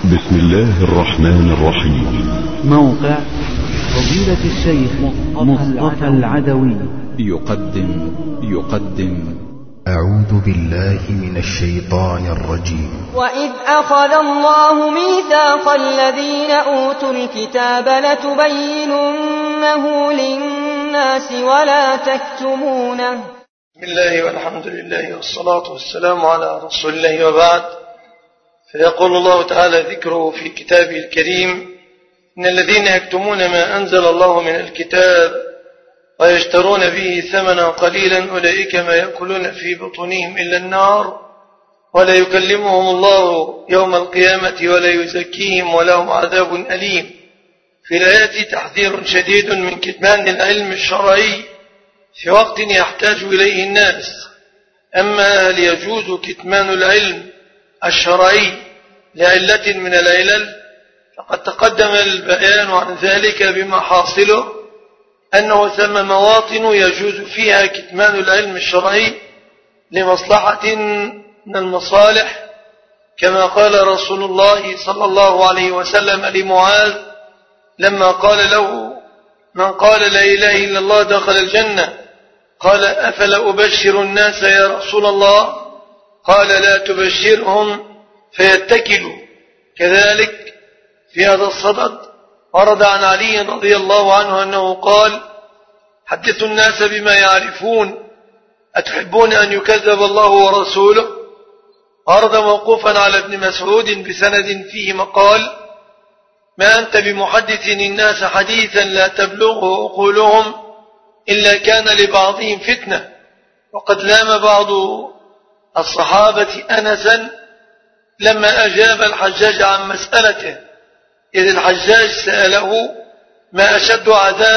بسم الله الرحمن الرحيم. موقع فضيلة الشيخ مصطفى العدوي يقدم أعوذ بالله من الشيطان الرجيم. وإذ أخذ الله ميثاق الذين أوتوا الكتاب لتبيننه للناس ولا تكتمونه. بسم الله والحمد لله والصلاة والسلام على رسول الله وبعد. فيقول الله تعالى ذكره في كتابه الكريم: إن الذين يكتمون ما أنزل الله من الكتاب ويشترون به ثمنا قليلا أولئك ما يأكلون في بطونهم إلا النار ولا يكلمهم الله يوم القيامة ولا يزكيهم ولهم عذاب أليم. في الآيات تحذير شديد من كتمان العلم الشرعي في وقت يحتاج إليه الناس. أما هل يجوز كتمان العلم الشرعي لعلة من العلل؟ فقد تقدم البيان عن ذلك بما حاصله أنه ثم مواطن يجوز فيها كتمان العلم الشرعي لمصلحة من المصالح، كما قال رسول الله صلى الله عليه وسلم لمعاذ لما قال له: من قال لا إله إلا الله دخل الجنة. قال: أفلا أبشر الناس يا رسول الله؟ قال: لا تبشرهم فيتكلوا. كذلك في هذا الصدد ورد عن علي رضي الله عنه أنه قال: حدثوا الناس بما يعرفون، أتحبون أن يكذب الله ورسوله؟ ورد موقوفا على ابن مسعود بسند فيه مقال: ما أنت بمحدث الناس حديثا لا تبلغه عقولهم إلا كان لبعضهم فتنة. وقد لام بعض الصحابة أنسا لما أجاب الحجاج عن مسألته، إذ الحجاج سأله ما أشد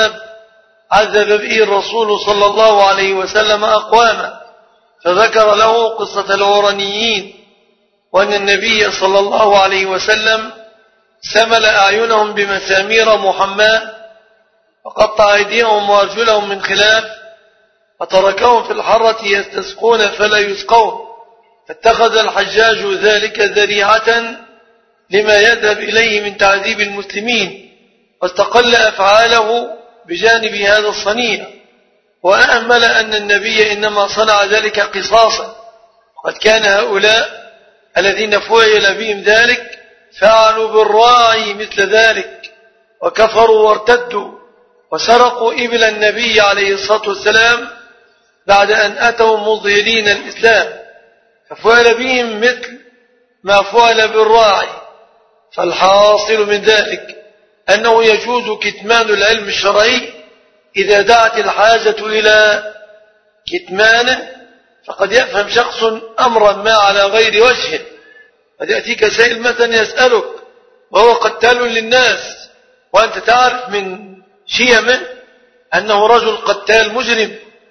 عذب به الرسول صلى الله عليه وسلم أقواما، فذكر له قصة العرنيين وأن النبي صلى الله عليه وسلم سمل أعينهم بمسامير محماة وقطع أيديهم وأرجلهم من خلاف وتركهم في الحرة يستسقون فلا يسقون، فاتخذ الحجاج ذلك ذريعة لما يذهب إليه من تعذيب المسلمين، واستقل أفعاله بجانب هذا الصنيع، وأأمل أن النبي إنما صنع ذلك قصاصا. وقد كان هؤلاء الذين فعل بهم ذلك فعلوا بالراعي مثل ذلك، وكفروا وارتدوا وسرقوا إبل النبي عليه الصلاة والسلام بعد أن أتوا مظهرين الإسلام، ففعل بهم مثل ما فعل بالراعي. فالحاصل من ذلك أنه يجوز كتمان العلم الشرعي إذا دعت الحاجة إلى كتمانه. فقد يفهم شخص أمرا ما على غير وجهه، قد يأتيك سائل مثلا يسألك وهو قتال للناس، وأنت تعرف من شيمه أنه رجل قتال مجرم،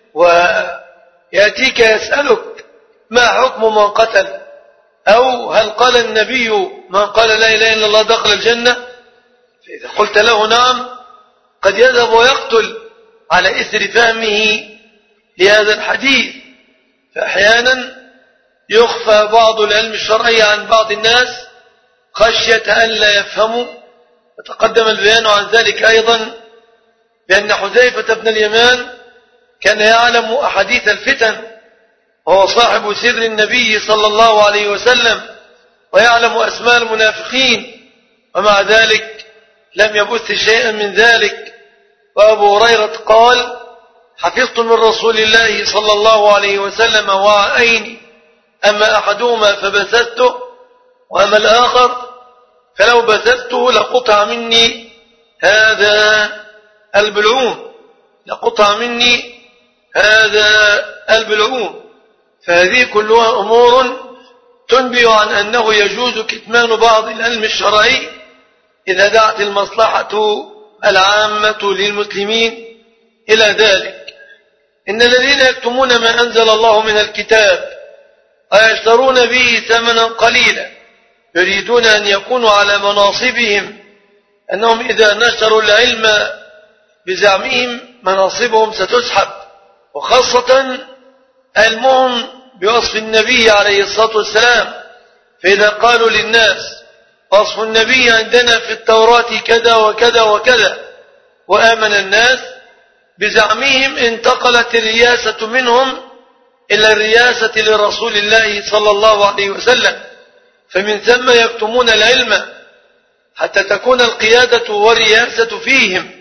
ويأتيك يسألك ما حكم من قتل، أو هل قال النبي من قال لا إله إلا الله دخل الجنة؟ فإذا قلت له نعم، قد يذهب ويقتل على إثر فهمه لهذا الحديث. فأحيانا يخفى بعض العلم الشرعي عن بعض الناس خشية أن لا يفهموا. وتقدم البيان عن ذلك أيضا بأن حذيفة بن اليمان كان يعلم أحاديث الفتن، وهو صاحب سر النبي صلى الله عليه وسلم، ويعلم أسماء المنافقين، ومع ذلك لم يبث شيئا من ذلك. وأبو هريرة قال: حفظت من رسول الله صلى الله عليه وسلم وعائين، أما أحدهما فبثثته وأما الآخر فلو بثثته لقطع مني هذا البلعوم. فهذه كلها أمور تنبئ عن أنه يجوز كتمان بعض العلم الشرعي إذا دعت المصلحة العامة للمسلمين إلى ذلك. إن الذين يكتمون ما أنزل الله من الكتاب ويشترون به ثمنا قليلا يريدون أن يكونوا على مناصبهم، أنهم إذا نشروا العلم بزعمهم مناصبهم ستسحب، وخاصة علمهم بوصف النبي عليه الصلاة والسلام. فإذا قالوا للناس وصف النبي عندنا في التوراة كذا وكذا وكذا، وآمن الناس بزعمهم انتقلت الرياسة منهم إلى الرياسة لرسول الله صلى الله عليه وسلم، فمن ثم يكتمون العلم حتى تكون القيادة والرياسة فيهم،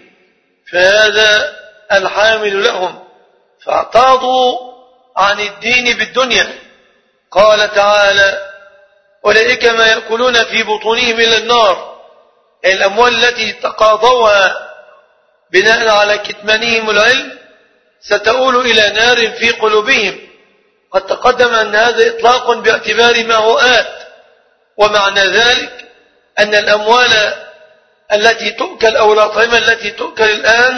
فهذا الحامل لهم، فاعتاضوا عن الدين بالدنيا. قال تعالى: أولئك ما يأكلون في بطونهم إلى النار، أي الأموال التي تقاضوها بناء على كتمانهم العلم ستؤول إلى نار في قلوبهم. قد تقدم أن هذا إطلاق باعتبار ما هو آت، ومعنى ذلك أن الأموال التي تؤكل أو الأطعمة التي تؤكل الآن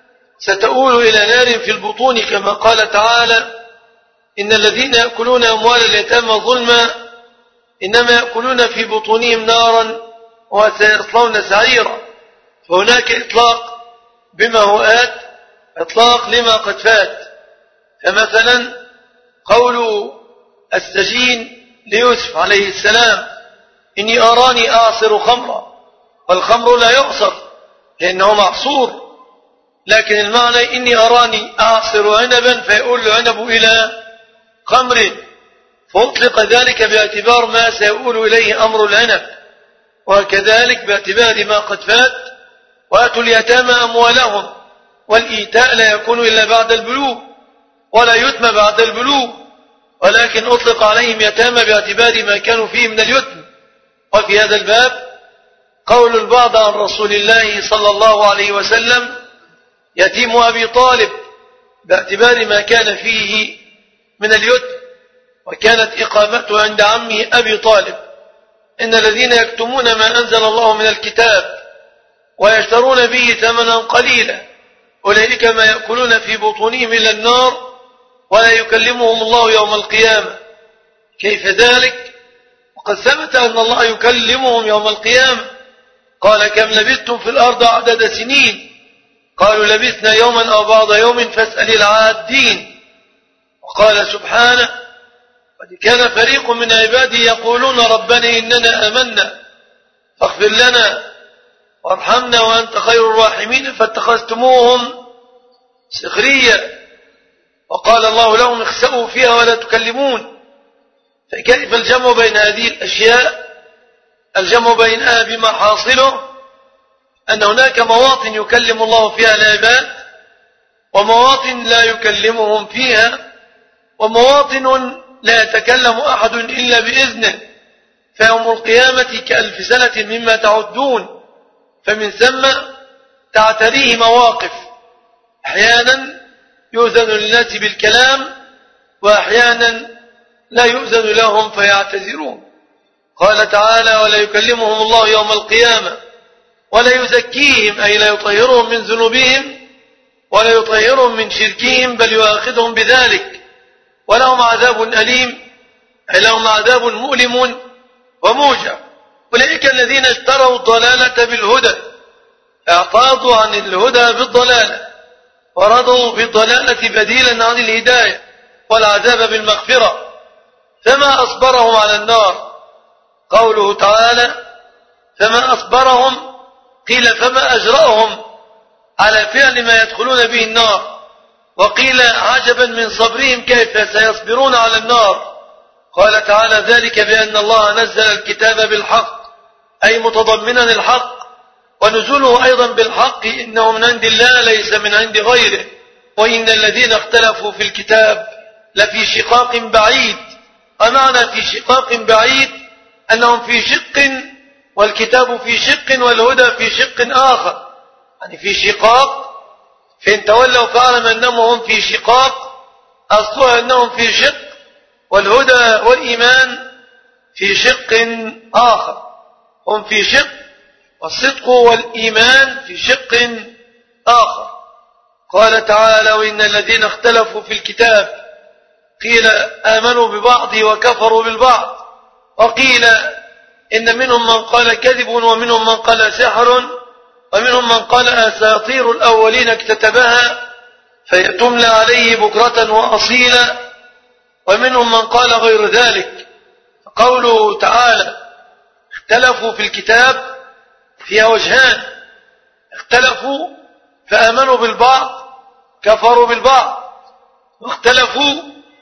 ستؤول إلى نار في البطون، كما قال تعالى: إن الذين يأكلون أموال اليتامى ظلما إنما يأكلون في بطونهم نارا وسيصلون سعيرا. فهناك إطلاق بما هو آت، إطلاق لما قد فات. فمثلا قول السجين ليوسف عليه السلام: إني أراني أعصر خمرا، والخمر لا يعصر لأنه معصور، لكن المعنى إني أراني أعصر عنبا فيؤول العنب إلى خمر، فأطلق ذلك باعتبار ما سيؤول إليه أمر العنب، وكذلك باعتبار ما قد فات: وآتوا اليتامى أموالهم، والإيتاء لا يكون إلا بعد البلوغ ولا يتم بعد البلوغ، ولكن أطلق عليهم يتامى باعتبار ما كانوا فيه من اليتم. وفي هذا الباب قول البعض عن رسول الله صلى الله عليه وسلم: يتيم أبي طالب، باعتبار ما كان فيه من اليتم، وكانت إقامته عند عمه أبي طالب. إن الذين يكتمون ما أنزل الله من الكتاب ويشترون به ثمنا قليلا أولئك ما يأكلون في بطونهم إلى النار ولا يكلمهم الله يوم القيامة. كيف ذلك؟ وقد ثبت أن الله يكلمهم يوم القيامة. قال: كم لبثتم في الأرض عدد سنين؟ قالوا: لبثنا يوما أو بعض يوم فاسأل العادين. وقال سبحانه: قد كان فريق من عبادي يقولون ربنا إننا آمنا فاغفر لنا وارحمنا وأنت خير الراحمين فاتخذتموهم سخريا. وقال الله لهم: اخسئوا فيها ولا تكلمون. فكيف الجمع بين هذه الأشياء؟ الجمع بينها بما حاصله أن هناك مواطن يكلم الله فيها العباد، ومواطن لا يكلمهم فيها، ومواطن لا يتكلم أحد إلا بإذنه، فيوم القيامة كألف سنة مما تعدون. فمن ثم تعتريه مواقف، أحيانا يؤذن للناس بالكلام، وأحيانا لا يؤذن لهم فيعتذرون. قال تعالى: ولا يكلمهم الله يوم القيامة ولا يزكيهم، أي لا يطهرهم من ذنوبهم ولا يطهرهم من شركهم، بل يؤاخذهم بذلك، ولهم عذاب أليم، أي لهم عذاب مؤلم وموجع. أولئك الذين اشتروا الضلالة بالهدى، اعتاضوا عن الهدى بالضلالة، ورضوا بالضلالة بديلا عن الهداية، والعذاب بالمغفرة، فما أصبرهم على النار. قوله تعالى: فما أصبرهم، قيل فما أجرأهم على فعل ما يدخلون به النار، وقيل عجبا من صبرهم كيف سيصبرون على النار. قال تعالى: ذلك بأن الله نزل الكتاب بالحق، أي متضمنا الحق، ونزوله أيضا بالحق، إنه من عند الله ليس من عند غيره، وإن الذين اختلفوا في الكتاب لفي شقاق بعيد. ومعنى في شقاق بعيد أنهم في شق، والكتاب في شق، والهدى في شق آخر، يعني في شقاق. فإن تولوا فاعلم أنهم هم في شقاق، أصلها أنهم في شق، والهدى والإيمان في شق آخر. هم في شق، والصدق والإيمان في شق آخر. قال تعالى: وإن الذين اختلفوا في الكتاب، قيل آمنوا ببعض وكفروا بالبعض، وقيل إن منهم من قال كذب، ومنهم من قال سحر، ومنهم من قال أساطير الأولين اكتتبها فيتملى عليه بكرة وأصيلا، ومنهم من قال غير ذلك. قوله تعالى: اختلفوا في الكتاب فيها وجهان، اختلفوا فآمنوا بالبعض كفروا بالبعض، واختلفوا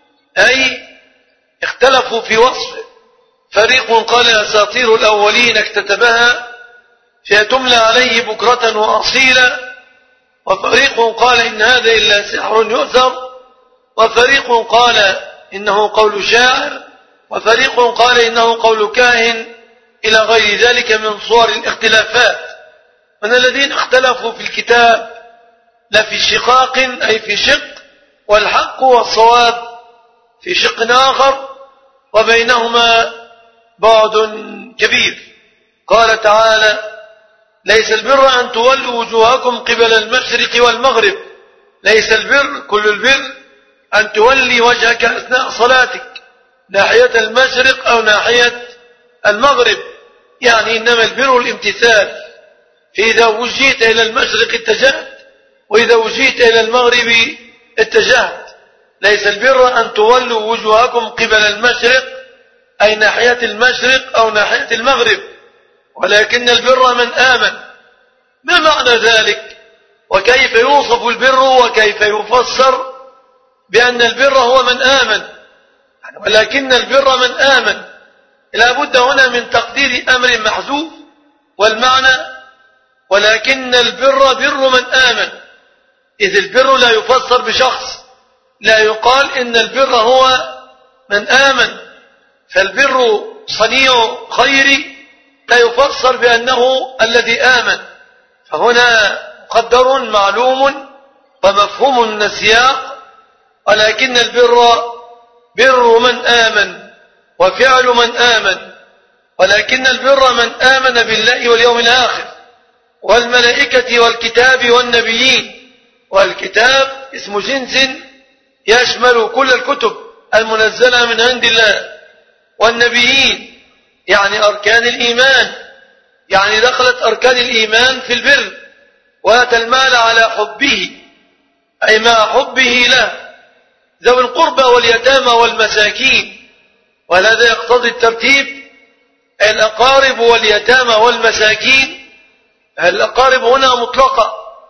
أي اختلفوا في وصفه، فريق قال أساطير الأولين اكتتبها فيتملى عليه بكرة وأصيلا، وفريق قال إن هذا إلا سحر يؤثر، وفريق قال إنه قول شاعر، وفريق قال إنه قول كاهن، إلى غير ذلك من صور الاختلافات. من الذين اختلفوا في الكتاب لفي شقاق أي في شق، والحق والصواب في شق آخر، وبينهما بعد كبير. قال تعالى: ليس البر أن تولوا وجوهكم قبل المشرق والمغرب. ليس البر كل البر أن تولي وجهك أثناء صلاتك ناحية المشرق أو ناحية المغرب، يعني إنما البر الامتثال، فإذا وجهت إلى المشرق اتجهت، وإذا وجهت إلى المغرب اتجهت. ليس البر أن تولوا وجوهكم قبل المشرق أي ناحية المشرق أو ناحية المغرب، ولكن البر من آمن. ما معنى ذلك؟ وكيف يوصف البر وكيف يفسر بأن البر هو من آمن؟ ولكن البر من آمن، لا بد هنا من تقدير أمر محذوف، والمعنى ولكن البر بر من آمن، إذ البر لا يفسر بشخص، لا يقال إن البر هو من آمن، فالبر صنيع خير لا يفسر بأنه الذي آمن، فهنا مقدر معلوم ومفهوم من السياق، ولكن البر بر من آمن وفعل من آمن، ولكن البر من آمن بالله واليوم الآخر والملائكة والكتاب والنبيين. والكتاب اسم جنس يشمل كل الكتب المنزلة من عند الله، والنبيين يعني أركان الإيمان، يعني دخلت أركان الإيمان في البر. وآتى المال على حبه أي مع حبه له، ذوي القربى واليتامى والمساكين، وهذا يقتضي الترتيب، الأقارب واليتامى والمساكين. الأقارب هنا مطلقة،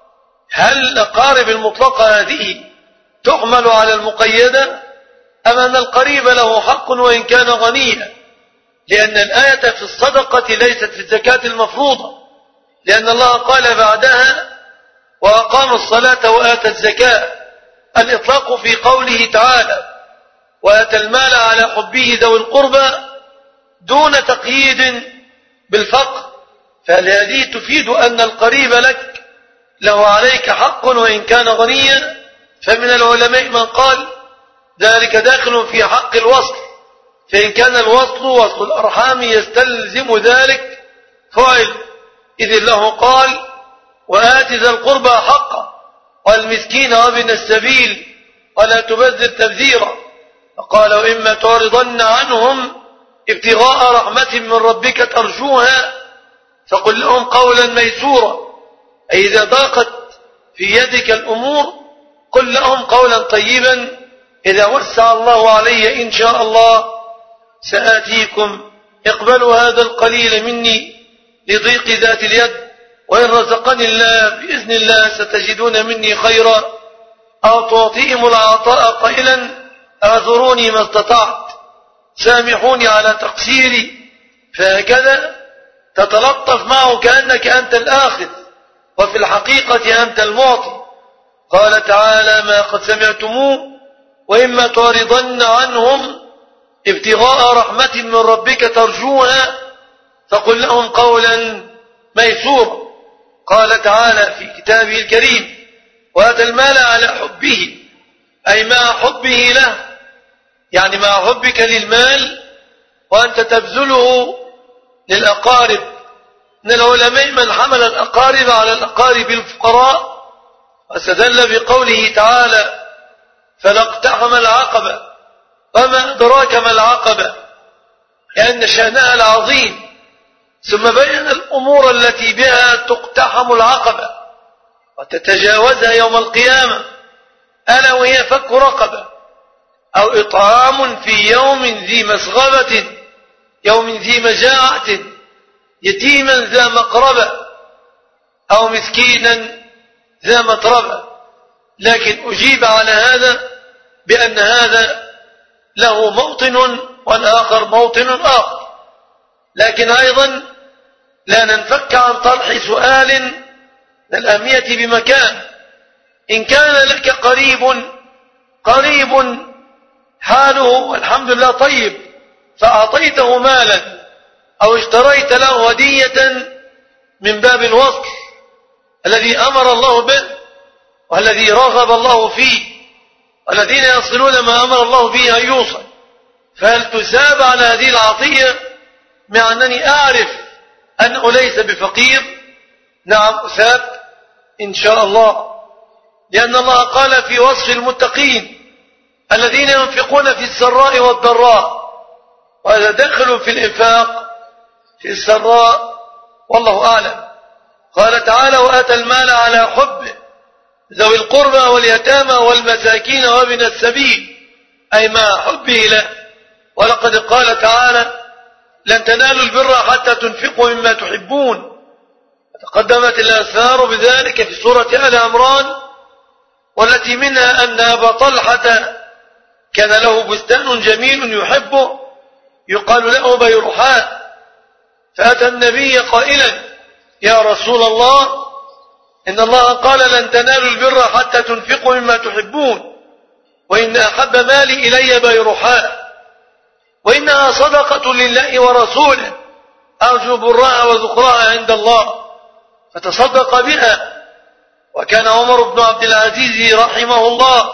هل الأقارب المطلقة هذه تحمل على المقيدة أم أن القريب له حق وإن كان غنيا؟ لأن الآية في الصدقة ليست في الزكاة المفروضة، لأن الله قال بعدها: وأقام الصلاة وآتى الزكاة. الإطلاق في قوله تعالى: وآتى المال على حبه ذوي القربى دون تقييد بالفقر، فهذه تفيد أن القريب لك له عليك حق وإن كان غنيا. فمن العلماء من قال ذلك داخل في حق الوصل، فإن كان الوصل وصل الأرحام يستلزم ذلك فعل، إذ الله قال: وآت ذا القربى حقه والمسكين وابن السبيل ولا تبذر تبذيرا. فقال: وإما تعرضن عنهم ابتغاء رحمة من ربك ترجوها فقل لهم قولا ميسورا، أي إذا ضاقت في يدك الأمور قل لهم قولا طيبا، إذا وسع الله علي إن شاء الله سآتيكم، اقبلوا هذا القليل مني لضيق ذات اليد، وإن رزقني الله بإذن الله ستجدون مني خيرا، أو تعطيهم العطاء قائلا: اعذروني ما استطعت، سامحوني على تقصيري. فهكذا تتلطف معه كأنك أنت الآخذ، وفي الحقيقة أنت المعطي. قال تعالى: ما قد سمعتموه: وإما تعرضن عنهم ابتغاء رحمة من ربك ترجوها فقل لهم قولا ميسورا. قال تعالى في كتابه الكريم: وآتى المال على حبه أي مع حبه له، يعني مع حبك للمال وأنت تبذله للأقارب. من العلماء من حمل الأقارب على الأقارب الفقراء، واستدل بقوله تعالى: فلا اقتحم العقبة. وما أدراك ما العقبة؟ لأن شأنها العظيم، ثم بين الأمور التي بها تقتحم العقبة وتتجاوزها يوم القيامة، ألا وهي فك رقبة أو إطعام في يوم ذي مسغبة، يوم ذي مجاعة، يتيما ذا مقربة أو مسكينا ذا متربة، لكن أجيب على هذا بأن هذا له موطن والآخر موطن آخر. لكن أيضا لا ننفك عن طرح سؤال للأهمية بمكان. إن كان لك قريب حاله والحمد لله طيب، فأعطيته مالا أو اشتريت له هدية من باب الوصل الذي أمر الله به والذي رغب الله فيه، والذين يصلون ما أمر الله به أن يوصل، فهل تساب على هذه العطية مع أنني أعرف أنه ليس بفقير؟ نعم أساب إن شاء الله، لأن الله قال في وصف المتقين الذين ينفقون في السراء والضراء، وهذا دخلوا في الإنفاق في السراء والله أعلم. قال تعالى: وآتى المال على حبه ذوي القربى واليتامى والمساكين وابن السبيل، أي مع حبه له. ولقد قال تعالى: لن تنالوا البر حتى تنفقوا مما تحبون. تقدمت الآثار بذلك في سورة آل عمران، والتي منها أن أبا طلحة كان له بستان جميل يحبه يقال له بيرحاء، فأتى النبي قائلا: يا رسول الله، إن الله قال لن تنالوا البر حتى تنفقوا مما تحبون، وإن أحب مالي إلي بيرحاء، وإنها صدقة لله ورسوله، أرجو برها وذخرها عند الله، فتصدق بها. وكان عمر بن عبد العزيز رحمه الله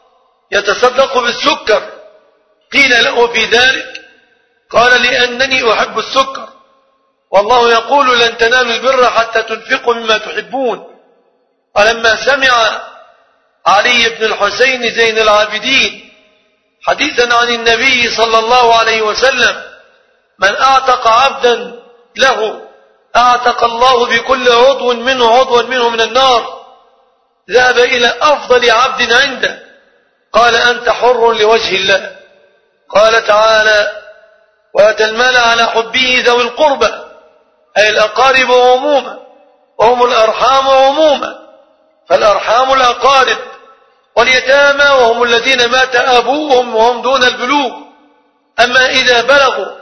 يتصدق بالسكر، قيل له في ذلك قال: لأنني أحب السكر، والله يقول لن تنالوا البر حتى تنفقوا مما تحبون. ولما سمع علي بن الحسين زين العابدين حديثا عن النبي صلى الله عليه وسلم: من أعتق عبدا له أعتق الله بكل عضو منه من النار، ذهب إلى أفضل عبد عنده، قال: أنت حر لوجه الله. قال تعالى: وآتى المال على حبه ذوي القربى، أي الأقارب عموما، وهم الأرحام عموما، فالأرحام الأقارب، واليتامى وهم الذين مات أبوهم وهم دون البلوغ، أما إذا بلغوا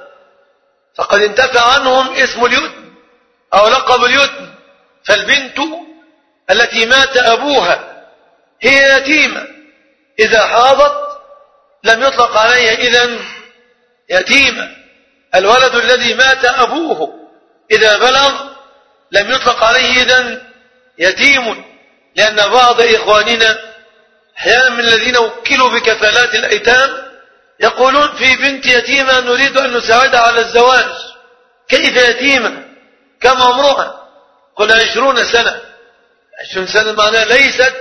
فقد انتفع عنهم اسم اليتم أو لقب اليتم. فالبنت التي مات أبوها هي يتيمة، إذا حاضت لم يطلق عليها إذن يتيمة. الولد الذي مات أبوه إذا بلغ لم يطلق عليه إذن يتيم، لأن بعض إخواننا أحيانا من الذين وكلوا بكفالات الأيتام يقولون في بنت يتيمة نريد أن نساعدها على الزواج. كيف يتيمة؟ كم عمرها؟ قل 20 سنة. 20 سنة معناها ليست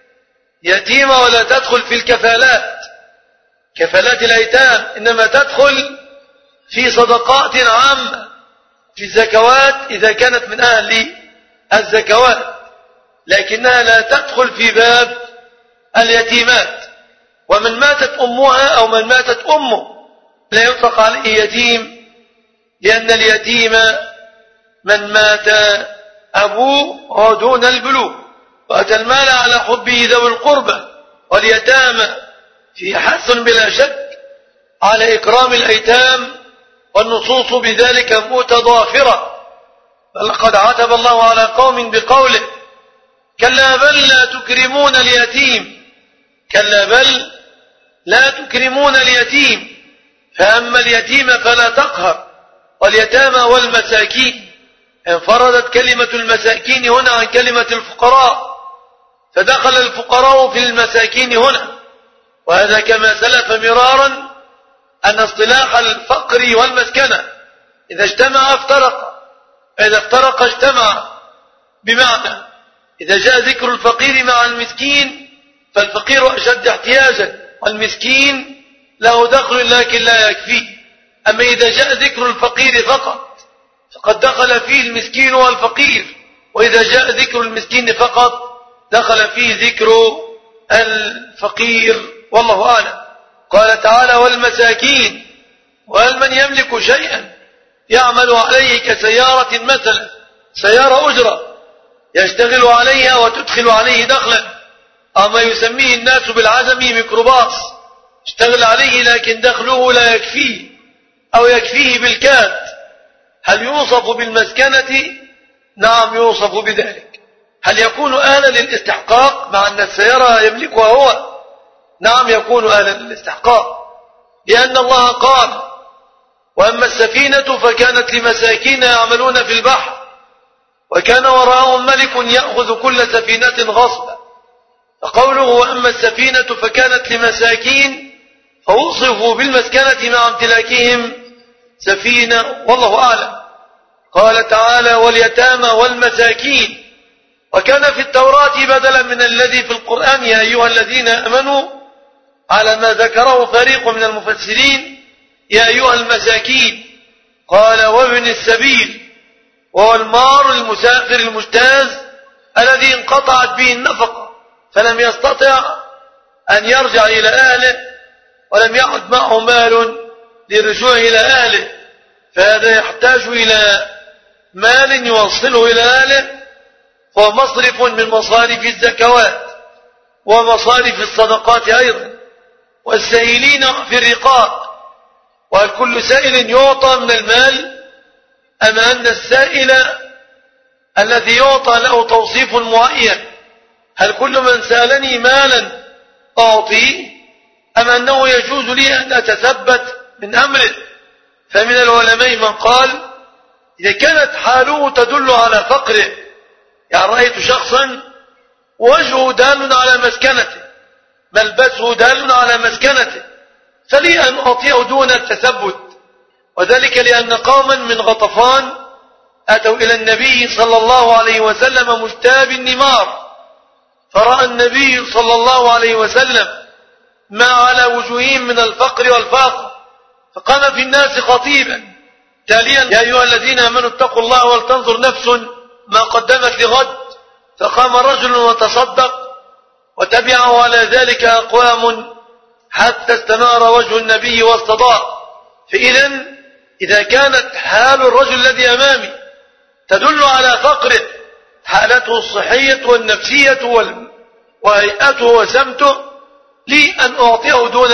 يتيمة ولا تدخل في الكفالات، كفالات الأيتام، إنما تدخل في صدقات عامة، في الزكوات إذا كانت من أهل الزكوات، لكنها لا تدخل في باب اليتيمات. ومن ماتت أمها أو من ماتت أمه لا يطلق عليه يتيم، لأن اليتيم من مات أبوه ودون البلوغ. وأتى المال على حبه ذوي القربى واليتامى، في حث بلا شك على إكرام الأيتام، والنصوص بذلك متضافرة. بل قد عتب الله على قوم بقوله: كلا بل لا تكرمون اليتيم، كلا بل لا تكرمون اليتيم، فأما اليتيم فلا تقهر، واليتامى والمساكين. انفردت كلمة المساكين هنا عن كلمة الفقراء، فدخل الفقراء في المساكين هنا. وهذا كما سلف مرارا أن اصطلاح الفقر والمسكنة إذا اجتمع افترق، إذا افترق اجتمع، بمعنى إذا جاء ذكر الفقير مع المسكين فالفقير أشد احتياجا، والمسكين له دخل لكن لا يكفيه. أما إذا جاء ذكر الفقير فقط فقد دخل فيه المسكين والفقير، وإذا جاء ذكر المسكين فقط دخل فيه ذكر الفقير، والله أعلم. قال تعالى: والمساكين، وهل من يملك شيئا يعمل عليه كسيارة مثلا، سيارة أجرة يشتغل عليها وتدخل عليه دخلا، أو ما يسميه الناس بالعزم ميكروباص، اشتغل عليه لكن دخله لا يكفيه أو يكفيه بالكاد. هل يوصف بالمسكنة؟ نعم يوصف بذلك. هل يكون أهلا للاستحقاق مع أن السيارة يملكها هو؟ نعم يكون أهلا للاستحقاق، لأن الله قال: وأما السفينة فكانت لمساكين يعملون في البحر وكان وراءهم ملك يأخذ كل سفينة غصبا. فقوله وأما السفينة فكانت لمساكين فوصفوا بالمسكنة مع امتلاكهم سفينة، والله أعلم. قال تعالى: واليتامى والمساكين. وكان في التوراة بدلا من الذي في القرآن يا أيها الذين آمنوا، على ما ذكره فريق من المفسرين يا أيها المساكين. قال: وابن السبيل، وهو المار المسافر المجتاز الذي انقطعت به النفقة فلم يستطع أن يرجع إلى أهله ولم يعد معه مال للرجوع إلى أهله، فهذا يحتاج إلى مال يوصله إلى أهله، فهو مصرف من مصارف الزكوات ومصارف الصدقات أيضا. والسائلين في الرقاب، وهل كل سائل يعطى من المال، أم أن السائل الذي يعطى له توصيف معين؟ هل كل من سألني مالا أعطيه، أم أنه يجوز لي أن أتثبت من أمره؟ فمن العلماء من قال إذا كانت حاله تدل على فقره، يعني رأيت شخصا وجهه دال على مسكنته، ملبسه دال على مسكنته، فلي أن أعطيه دون التثبت. وذلك لأن قوما من غطفان أتوا إلى النبي صلى الله عليه وسلم مجتاب النمار، فرأى النبي صلى الله عليه وسلم ما على وجوههم من الفقر والفاقة، فقام في الناس خطيبا تاليا يا أيها الذين آمنوا اتقوا الله ولتنظر نفس ما قدمت لغد. فقام رجل وتصدق وتبعه على ذلك أقوام حتى استنار وجه النبي واستضاء. إذا كانت حال الرجل الذي أمامي تدل على فقره، حالته الصحية والنفسية وهيئته وسمته، لي أن أعطيه دون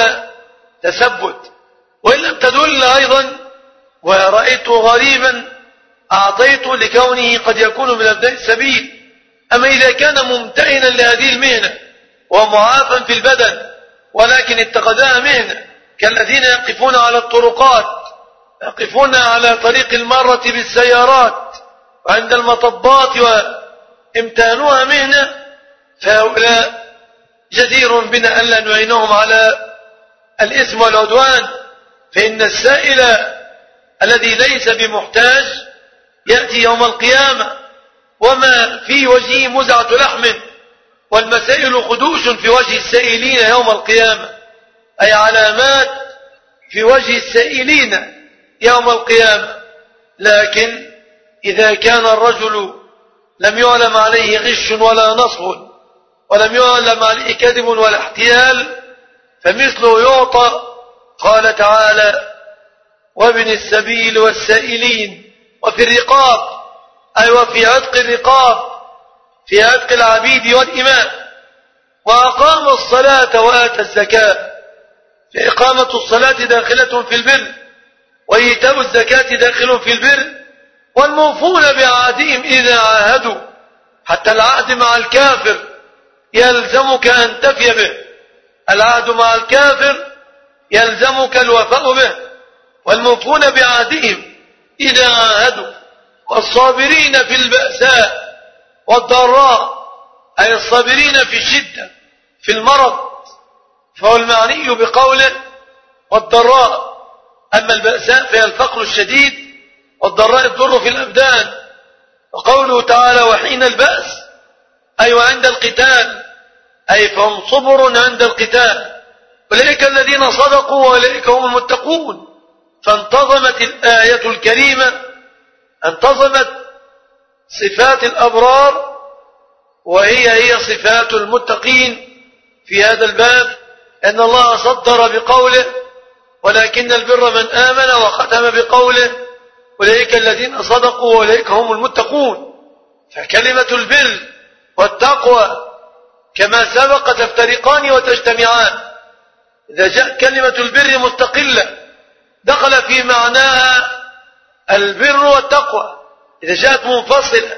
تثبت. وإن لم تدل أيضا ورأيته غريبا أعطيته لكونه قد يكون من أبناء السبيل. أما إذا كان ممتهنا لهذه المهنة ومعافا في البدن ولكن اتخذها مهنة، كالذين يقفون على الطرقات، يقفون على طريق المارة بالسيارات وعند المطبات وامتهنوها مهنة، فهؤلاء جدير بنا ألا نعينهم على الإثم والعدوان. فإن السائل الذي ليس بمحتاج يأتي يوم القيامة وما في وجهه مزعة لحم، والمسائل خدوش في وجه السائلين يوم القيامة، أي علامات في وجه السائلين يوم القيامة. لكن إذا كان الرجل لم يعلم عليه غش ولا نصب ولم يعلم عليه كذب ولا احتيال فمثله يعطى. قال تعالى: وابن السبيل والسائلين. وفي الرقاب، أي وفي عتق الرقاب، في عتق العبيد والإماء. وأقام الصلاة وآتى الزكاة، فإقامة الصلاة داخلة في البر، وإيتاء الزكاة داخل في البر. والموفون بعهدهم إذا عاهدوا، حتى العهد مع الكافر يلزمك أن تفي به، العهد مع الكافر يلزمك الوفاء به. والموفون بعهدهم إذا عاهدوا، والصابرين في البأساء والضراء، أي الصابرين في الشدة في المرض، فهو المعني بقوله والضراء. أما البأساء فهي الفقر الشديد، والضراء الضر في الأبدان. وقوله تعالى: وحين البأس، أي وعند القتال، أي فهم صبر عند القتال. أولئك الذين صدقوا وأولئك هم المتقون. فانتظمت الآية الكريمة، انتظمت صفات الأبرار وهي صفات المتقين في هذا الباب. أن الله صدر بقوله: ولكن البر من آمن، وختم بقوله: أولئك الذين صدقوا وأولئك هم المتقون. فكلمة البر والتقوى كما سبق تفترقان وتجتمعان. إذا جاءت كلمة البر مستقلة دخل في معناها البر والتقوى. إذا جاءت منفصلة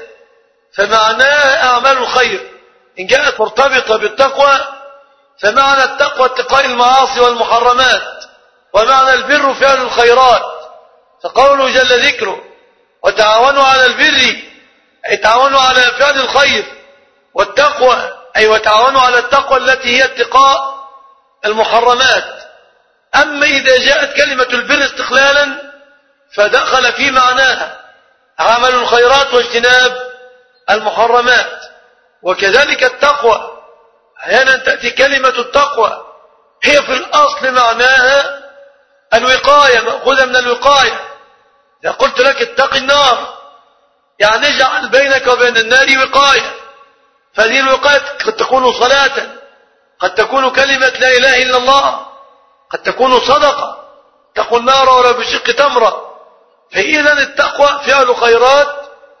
فمعناها أعمال الخير. إن جاءت مرتبطة بالتقوى فمعنى التقوى اتقاء المعاصي والمحرمات، ومعنى البر فعل الخيرات. فقوله جل ذكره وتعاونوا على البر أي تعاونوا على فعل الخير، والتقوى أي وتعاونوا على التقوى التي هي اتقاء المحرمات. أما إذا جاءت كلمة البر استقلالا فدخل في معناها عمل الخيرات واجتناب المحرمات. وكذلك التقوى أحيانا تأتي كلمة التقوى هي في الأصل معناها الوقاية، مأخوذة من الوقاية. إذا قلت لك اتق النار يعني اجعل بينك وبين النار وقاية. فهذه الوقاية قد تكون صلاة، قد تكون كلمة لا إله إلا الله، قد تكون صدقة، اتقوا النار ولا بشق تمرة. فإذا التقوى فعل خيرات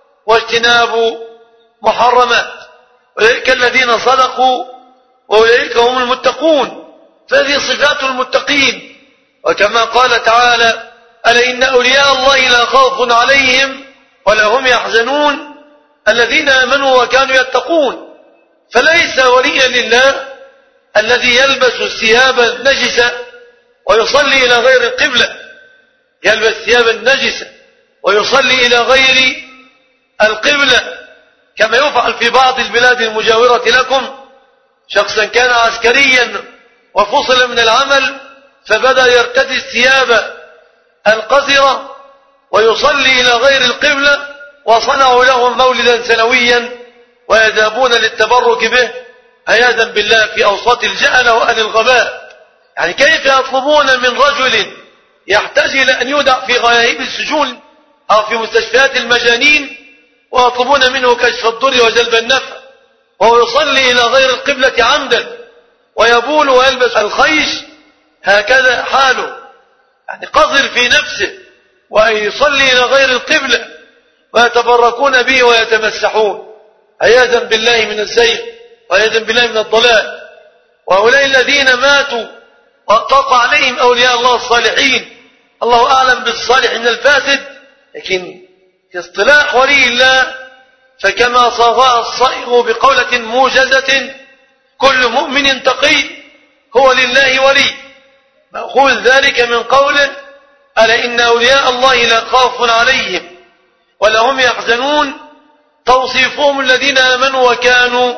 واجتناب محرمات. أولئك الذين صدقوا وأولئك هم المتقون. فهذه صفات المتقين. وكما قال تعالى ألا إن أولياء الله لا خوف عليهم ولا هم يحزنون الذين آمنوا وكانوا يتقون. فليس وليا لله الذي يلبس الثياب النجسة ويصلي إلى غير القبلة، يلبس ثياب النجسة ويصلي إلى غير القبلة كما يفعل في بعض البلاد المجاورة لكم. شخصا كان عسكريا وفصل من العمل فبدأ يرتدي الثياب القذرة ويصلي إلى غير القبلة، وصنعوا لهم مولدا سنويا ويذهبون للتبرك به عياذا بالله في أوساط الجهل وأهل الغباء. يعني كيف يطلبون من رجل يحتاج إلى أن يودع في غياهب السجون أو في مستشفيات المجانين ويطلبون منه كشف الضر وجلب النفع، وهو يصلي إلى غير القبلة عمدا ويبول ويلبس الخيش؟ هكذا حاله، يعني قذر في نفسه ويصلي إلى غير القبلة ويتبركون به ويتمسحون عياذا بالله من الزيغ وعياذا بالله من الضلال. وهؤلاء الذين ماتوا وطاق عليهم أولياء الله الصالحين، الله أعلم بالصالح من الفاسد، لكن في اصطلاح ولي الله فكما صاغها الصائغ بقولة موجزة كل مؤمن تقي هو لله ولي، مأخوذ ذلك من قوله ألا إن أولياء الله لا خوف عليهم ولا هم يحزنون، توصيفهم الذين آمنوا وكانوا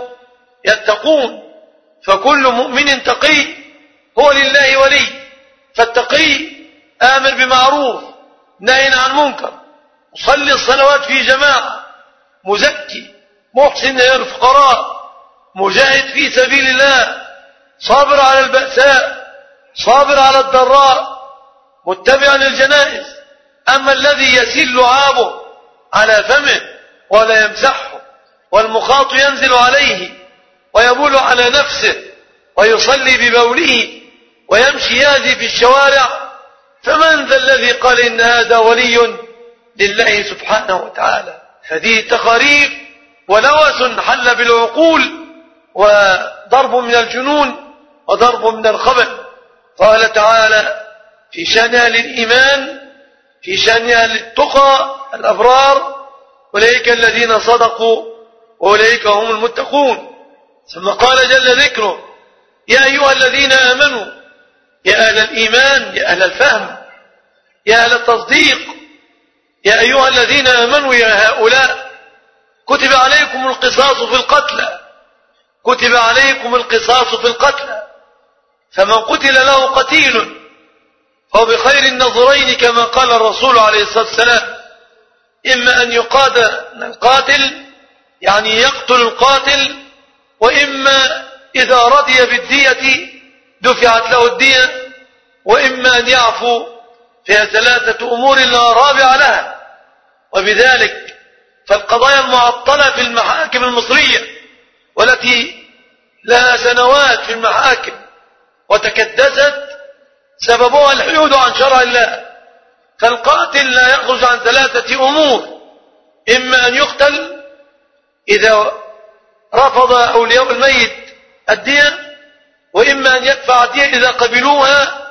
يتقون. فكل مؤمن تقي هو لله ولي. فالتقي آمر بمعروف نهي عن منكر، مصلي الصلوات في جماعة، مزكي، محسن إلى الفقراء، مجاهد في سبيل الله، صابر على البأساء، صابر على الضراء، متبع للجنائز. أما الذي يسيل لعابه على فمه ولا يمسحه والمخاط ينزل عليه ويبول على نفسه ويصلي ببوله ويمشي يهدي في الشوارع، فمن ذا الذي قال إن هذا ولي لله سبحانه وتعالى؟ هذه تخاريف ولوث حل بالعقول وضرب من الجنون وضرب من الخبل. قال تعالى في شأن أهل الإيمان، في شأن أهل التقى الأبرار أولئك الذين صدقوا وأولئك هم المتقون. ثم قال جل ذكره يا أيها الذين آمنوا، يا أهل الإيمان، يا أهل الفهم، يا أهل التصديق، يا أيها الذين آمنوا يا هؤلاء كتب عليكم القصاص في القتلى، كتب عليكم القصاص في القتلى، فمن قتل له قتيل فهو بخير النظرين كما قال الرسول عليه الصلاة والسلام، إما أن يقاد القاتل يعني يقتل القاتل، وإما إذا رضي بالدية دفعت له الدية، وإما أن يعفو. فيها ثلاثة أمور لا رابع لها. وبذلك فالقضايا المعطلة في المحاكم المصرية والتي لها سنوات في المحاكم وتكدست سببها الحيود عن شرع الله، فالقاتل لا يخرج عن 3 أمور: إما أن يقتل إذا رفض أولياء الميت الدية، وإما أن يدفع الدية إذا قبلوها،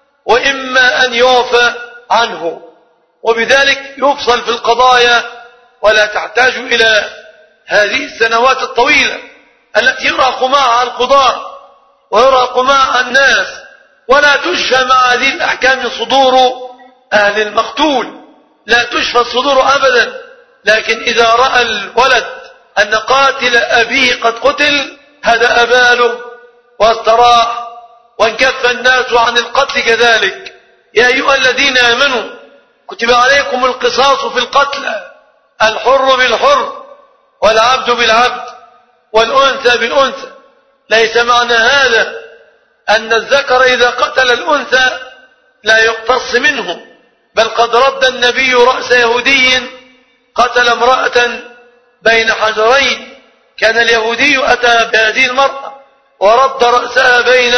وإما أن يعفى عنه. وبذلك يفصل في القضايا ولا تحتاج إلى هذه السنوات الطويلة التي يرهق معها القضاة ويرهق معها الناس، ولا تشفى مع هذه الأحكام صدور أهل المقتول، لا تشفى الصدور أبدا. لكن إذا رأى الولد أن قاتل أبيه قد قتل هدأ باله واستراح وانكف الناس عن القتل كذلك. يا أيها الذين آمنوا كتب عليكم القصاص في القتلى، الحر بالحر والعبد بالعبد والأنثى بالأنثى. ليس معنى هذا أن الذكر إذا قتل الأنثى لا يقتص منه، بل قد رد النبي رأس يهودي قتل امرأة بين حجرين. كان اليهودي أتى بهذه المرأة ورد رأسها بين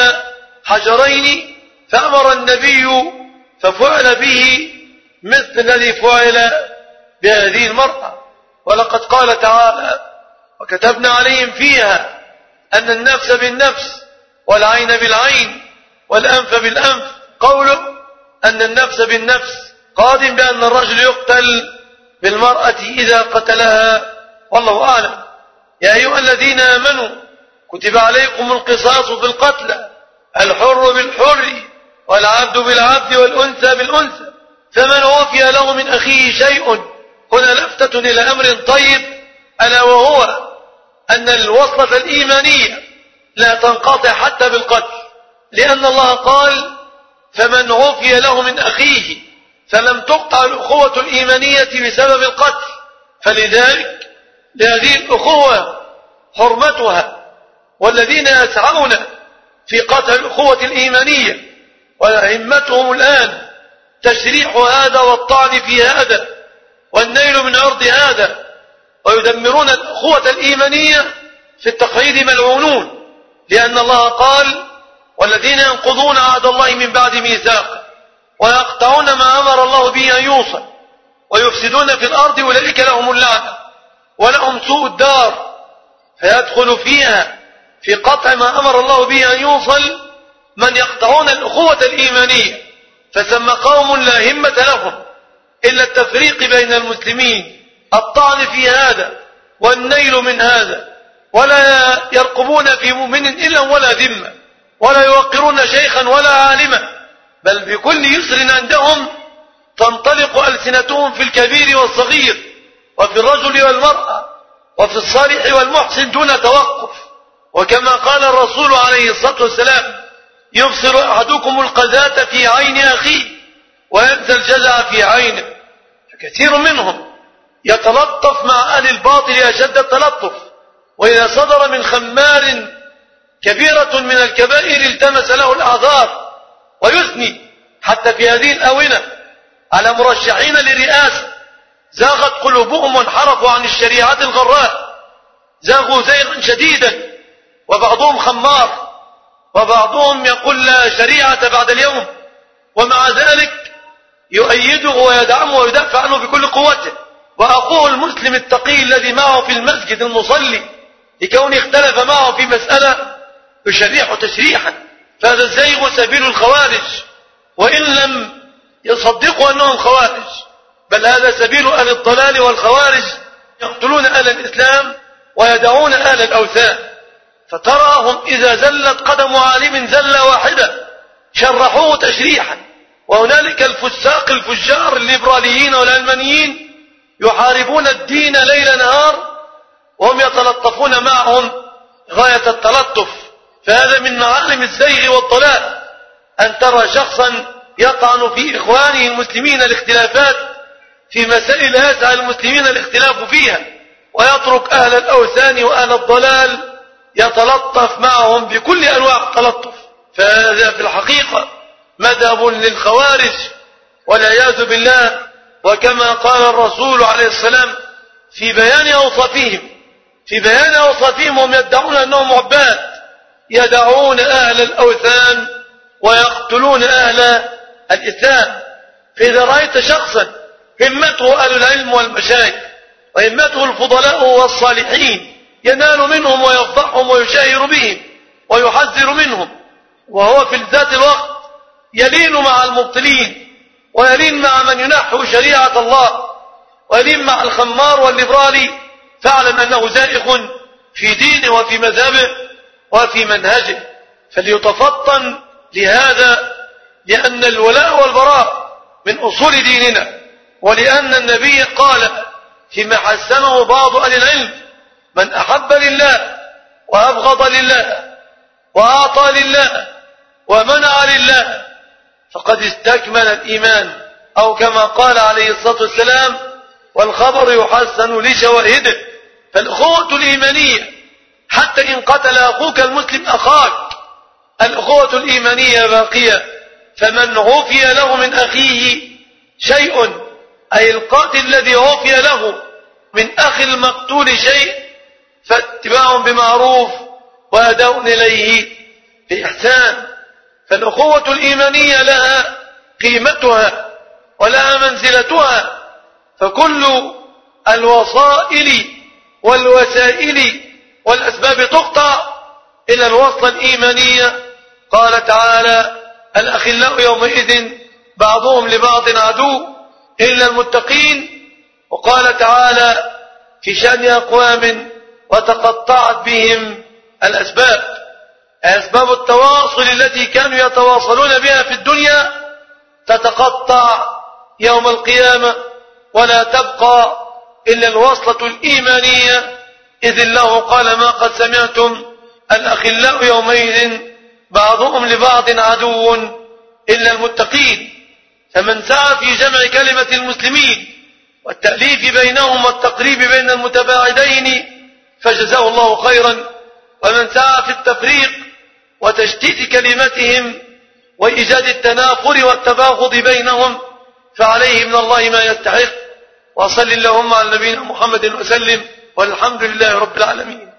حجرين، فأمر النبي ففعل به مثل الذي فعل بهذه المرأة. ولقد قال تعالى: وكتبنا عليهم فيها أن النفس بالنفس والعين بالعين والأنف بالأنف. قوله أن النفس بالنفس قادم بأن الرجل يقتل بالمرأة إذا قتلها، والله أعلم. يا أيها الذين آمنوا كتب عليكم القصاص في القتلى، الحر بالحر والعبد بالعبد والأنثى بالأنثى. فمن عفي له من أخيه شيء، هنا لفتة إلى أمر طيب، ألا وهو أن الوصلة الإيمانية لا تنقطع حتى بالقتل، لأن الله قال: فمن عفي له من أخيه، فلم تقطع الأخوة الإيمانية بسبب القتل. فلذلك لهذه الأخوة حرمتها، والذين يسعون في قتل الأخوة الإيمانية وهمتهم الآن تشريح هذا والطعن في هذا والنيل من عرض هذا، ويدمرون الأخوة الإيمانية في التقعيد ملعونون، لأن الله قال: والذين ينقضون عهد الله من بعد ميثاقه ويقطعون ما أمر الله به أن يوصل ويفسدون في الأرض أولئك لهم اللعنة ولهم سوء الدار. فيدخل فيها في قطع ما أمر الله به أن يوصل من يقطعون الأخوة الإيمانية، فثم قوم لا همة لهم إلا التفريق بين المسلمين، الطعن في هذا والنيل من هذا، ولا يرقبون في مؤمن إلا ولا ذمة، ولا يوقرون شيخا ولا عالما، بل بكل يسر عندهم تنطلق ألسنتهم في الكبير والصغير وفي الرجل والمرأة وفي الصالح والمحسن دون توقف. وكما قال الرسول عليه الصلاة والسلام: يبصر أحدكم القذاة في عين أخيه وينسى الجزع في عينه. فكثير منهم يتلطف مع أهل الباطل أشد التلطف، وإذا صدر من خمار كبيرة من الكبائر التمس له الأعذار ويثني حتى في هذه الآونة على مرشحين للرئاسة زاغت قلوبهم وانحرفوا عن الشريعة الغراء، زاغوا زيغا شديدا، وبعضهم خمار وبعضهم يقول لا شريعة بعد اليوم، ومع ذلك يؤيده ويدعمه ويدافع عنه بكل قوته. وأخوه المسلم التقي الذي معه في المسجد المصلي لكونه اختلف معه في مسألة يشريح تشريحا، فهذا الزيغ سبيل الخوارج، وإن لم يصدقوا أنهم خوارج، بل هذا سبيل أهل الضلال والخوارج، يقتلون أهل الإسلام ويدعون أهل الأوثان. فتراهم إذا زلت قدم عالم زلة واحدة شرحوه تشريحا. وهنالك الفساق الفجار الليبراليين والعلمانيين يحاربون الدين ليل نهار وهم يتلطفون معهم غاية التلطف. فهذا من معالم الزيغ والضلال، أن ترى شخصا يطعن في إخوانه المسلمين الاختلافات في مسائل يسعى المسلمين الاختلاف فيها، ويترك أهل الأوثان وأهل الضلال يتلطف معهم بكل أنواع التلطف. فهذا في الحقيقة مذهب للخوارج والعياذ بالله. وكما قال الرسول عليه السلام في بيان أوصافهم هم يدعون أنهم عباد، يدعون أهل الأوثان ويقتلون أهل الإسلام. فإذا رأيت شخصا همته أهل العلم والمشايخ وهمته الفضلاء والصالحين ينال منهم ويفضحهم ويشاهر بهم ويحذر منهم، وهو في ذات الوقت يلين مع المبطلين ويلين مع من ينحو شريعة الله ويلين مع الخمار والليبرالي، فاعلم أنه زائغ في دينه وفي مذهبه وفي منهجه. فليتفطن لهذا، لأن الولاء والبراء من أصول ديننا، ولأن النبي قال فيما حسنه بعض أهل العلم: من أحب لله وأبغض لله وأعطى لله ومنع لله فقد استكمل الإيمان، أو كما قال عليه الصلاة والسلام: والخبر يحسن لشواهده. فالأخوة الإيمانية حتى إن قتل أخوك المسلم أخاك، الأخوة الإيمانية باقية. فمن عفي له من أخيه شيء، أي القاتل الذي عفي له من أخي المقتول شيء، فاتباع بمعروف وأداء إليه بإحسان. فالأخوة الإيمانية لها قيمتها ولها منزلتها، فكل الوسائل والوسائل والأسباب تقطع إلى الوصلة الإيمانية. قال تعالى: الأخلاء يومئذ بعضهم لبعض عدو إلا المتقين. وقال تعالى في شأن أقوام: وتقطعت بهم الأسباب. أسباب التواصل التي كانوا يتواصلون بها في الدنيا تتقطع يوم القيامة، ولا تبقى إلا الوصلة الإيمانية. إذ الله قال: ما قد سمعتم الأخلاء يومئذ بعضهم لبعض عدو إلا المتقين. فمن سعى في جمع كلمة المسلمين والتأليف بينهم والتقريب بين المتباعدين فجزاه الله خيرا، ومن سعى في التفريق وتشتيت كلمتهم وإيجاد التنافر والتباغض بينهم فعليه من الله ما يستحق. وصل اللهم على نبينا محمد وسلم، والحمد لله رب العالمين.